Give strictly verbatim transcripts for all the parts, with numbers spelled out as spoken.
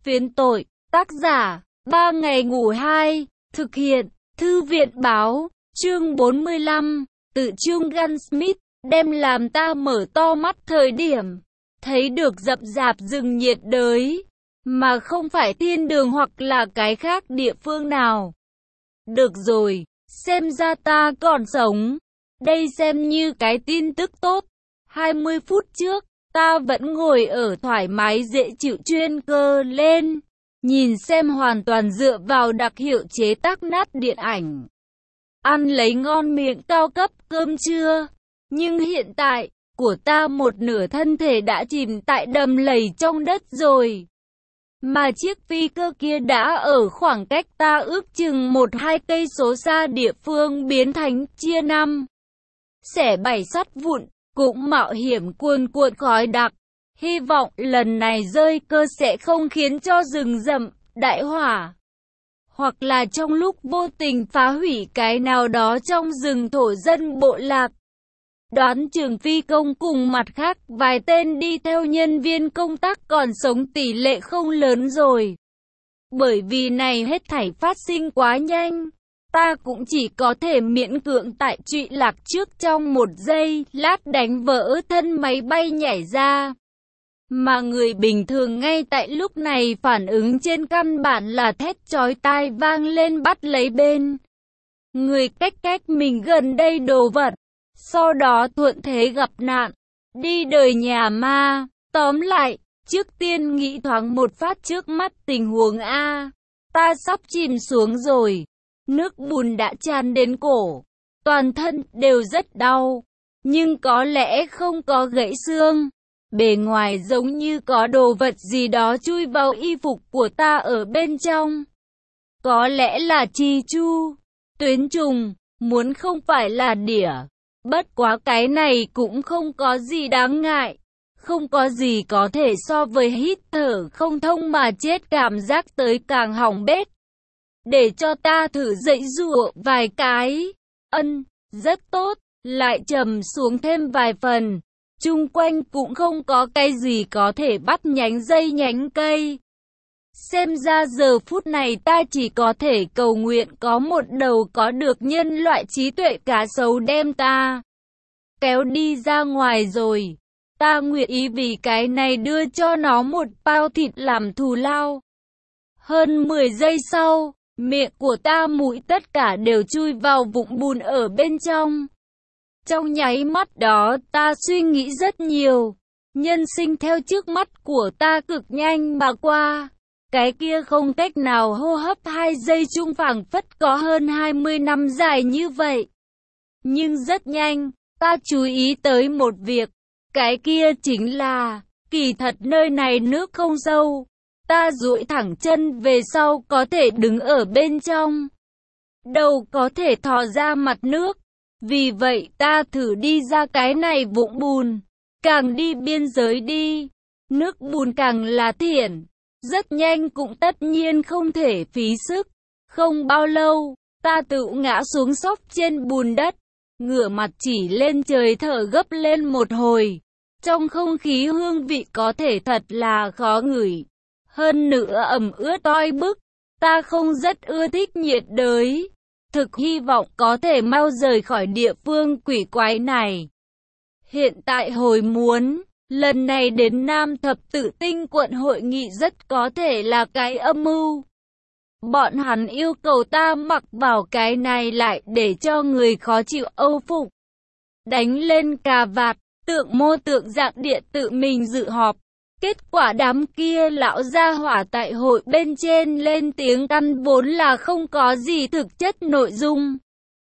Phiến tội, tác giả, ba ngày ngủ hai, thực hiện, thư viện báo, chương bốn mươi lăm, tự chương Gunsmith, đem làm ta mở to mắt thời điểm, thấy được rậm rạp rừng nhiệt đới, mà không phải thiên đường hoặc là cái khác địa phương nào. Được rồi, xem ra ta còn sống, đây xem như cái tin tức tốt. hai mươi phút trước, ta vẫn ngồi ở thoải mái dễ chịu chuyên cơ lên, nhìn xem hoàn toàn dựa vào đặc hiệu chế tác nát điện ảnh. Ăn lấy ngon miệng cao cấp cơm trưa, nhưng hiện tại, của ta một nửa thân thể đã chìm tại đầm lầy trong đất rồi. Mà chiếc phi cơ kia đã ở khoảng cách ta ước chừng một hai cây số xa địa phương biến thành chia năm, xẻ bảy sắt vụn, cũng mạo hiểm cuồn cuộn khói đặc. Hy vọng lần này rơi cơ sẽ không khiến cho rừng rậm đại hỏa, hoặc là trong lúc vô tình phá hủy cái nào đó trong rừng thổ dân bộ lạc. Đoán chừng phi công cùng mặt khác vài tên đi theo nhân viên công tác còn sống tỷ lệ không lớn rồi. Bởi vì này hết thảy phát sinh quá nhanh, ta cũng chỉ có thể miễn cưỡng tại trụy lạc trước trong một giây lát đánh vỡ thân máy bay nhảy ra. Mà người bình thường ngay tại lúc này phản ứng trên căn bản là thét chói tai vang lên bắt lấy bên người cách cách mình gần đây đồ vật, sau đó thuận thế gặp nạn, đi đời nhà ma. Tóm lại, trước tiên nghĩ thoáng một phát trước mắt tình huống A, ta sắp chìm xuống rồi, nước bùn đã tràn đến cổ, toàn thân đều rất đau, nhưng có lẽ không có gãy xương. Bề ngoài giống như có đồ vật gì đó chui vào y phục của ta ở bên trong. Có lẽ là chi chu, tuyến trùng, muốn không phải là đỉa. Bất quá cái này cũng không có gì đáng ngại. Không có gì có thể so với hít thở không thông mà chết cảm giác tới càng hỏng bét. Để cho ta thử dậy dụa vài cái. Ân, rất tốt, lại trầm xuống thêm vài phần. Chung quanh cũng không có cái gì có thể bắt nhánh dây nhánh cây. Xem ra giờ phút này ta chỉ có thể cầu nguyện có một đầu có được nhân loại trí tuệ cá sấu đem ta kéo đi ra ngoài rồi. Ta nguyện ý vì cái này đưa cho nó một bao thịt làm thù lao. Hơn mười giây sau, miệng của ta mũi tất cả đều chui vào vũng bùn ở bên trong. Trong nháy mắt đó ta suy nghĩ rất nhiều. Nhân sinh theo trước mắt của ta cực nhanh mà qua. Cái kia không cách nào hô hấp hai giây chung phảng phất có hơn hai mươi năm dài như vậy. Nhưng rất nhanh, ta chú ý tới một việc. Cái kia chính là, kỳ thật nơi này nước không sâu. Ta duỗi thẳng chân về sau có thể đứng ở bên trong. Đầu có thể thò ra mặt nước. Vì vậy ta thử đi ra cái này vũng bùn, càng đi biên giới đi, nước bùn càng là thiển, rất nhanh cũng tất nhiên không thể phí sức. Không bao lâu, ta tự ngã xuống xóc trên bùn đất, ngửa mặt chỉ lên trời thở gấp lên một hồi. Trong không khí hương vị có thể thật là khó ngửi, hơn nữa ẩm ướt oi bức, ta không rất ưa thích nhiệt đới. Thực hy vọng có thể mau rời khỏi địa phương quỷ quái này. Hiện tại hồi muốn, lần này đến Nam Thập Tự Tinh quận hội nghị rất có thể là cái âm mưu. Bọn hắn yêu cầu ta mặc vào cái này lại để cho người khó chịu âu phục. Đánh lên cà vạt, tượng mô tượng dạng điện tự mình dự họp. Kết quả đám kia lão gia hỏa tại hội bên trên lên tiếng căn vốn là không có gì thực chất nội dung.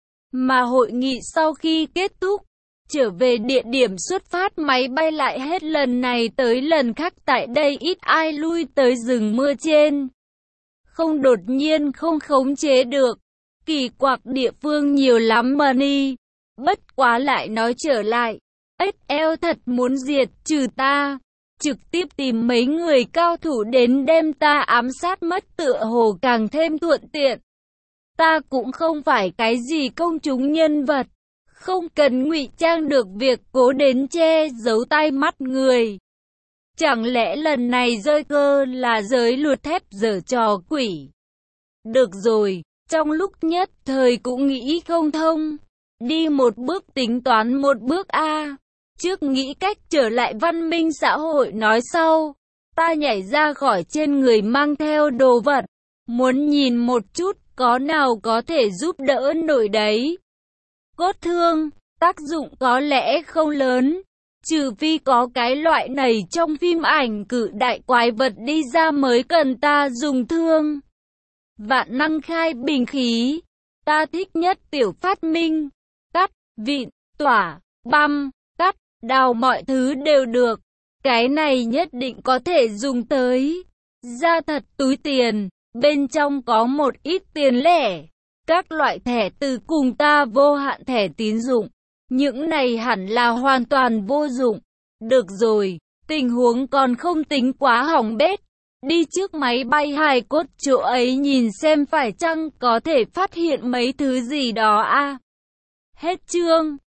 Mà hội nghị sau khi kết thúc, trở về địa điểm xuất phát máy bay lại hết lần này tới lần khác tại đây ít ai lui tới rừng mưa trên. Không đột nhiên không khống chế được, kỳ quặc địa phương nhiều lắm mà đi. Bất quá lại nói trở lại, ếch eo thật muốn diệt trừ ta. Trực tiếp tìm mấy người cao thủ đến đem ta ám sát mất tựa hồ càng thêm thuận tiện. Ta cũng không phải cái gì công chúng nhân vật, không cần ngụy trang được việc cố đến che giấu tai mắt người. Chẳng lẽ lần này rơi cơ là giới luật thép giở trò quỷ? Được rồi, trong lúc nhất thời cũng nghĩ không thông. Đi một bước tính toán một bước a. Trước nghĩ cách trở lại văn minh xã hội nói sau. Ta nhảy ra khỏi trên người mang theo đồ vật. Muốn nhìn một chút có nào có thể giúp đỡ nổi đấy. Cốt thương, tác dụng có lẽ không lớn. Trừ phi có cái loại này trong phim ảnh cự đại quái vật đi ra mới cần ta dùng thương. Vạn năng khai bình khí. Ta thích nhất tiểu phát minh. Cắt, vịn, tỏa, băm, cắt, đào mọi thứ đều được. Cái này nhất định có thể dùng tới. Ra thật túi tiền, bên trong có một ít tiền lẻ. Các loại thẻ từ cùng ta vô hạn thẻ tín dụng. Những này hẳn là hoàn toàn vô dụng. Được rồi, tình huống còn không tính quá hỏng bét. Đi trước máy bay hài cốt chỗ ấy nhìn xem phải chăng có thể phát hiện mấy thứ gì đó a. À. Hết chương.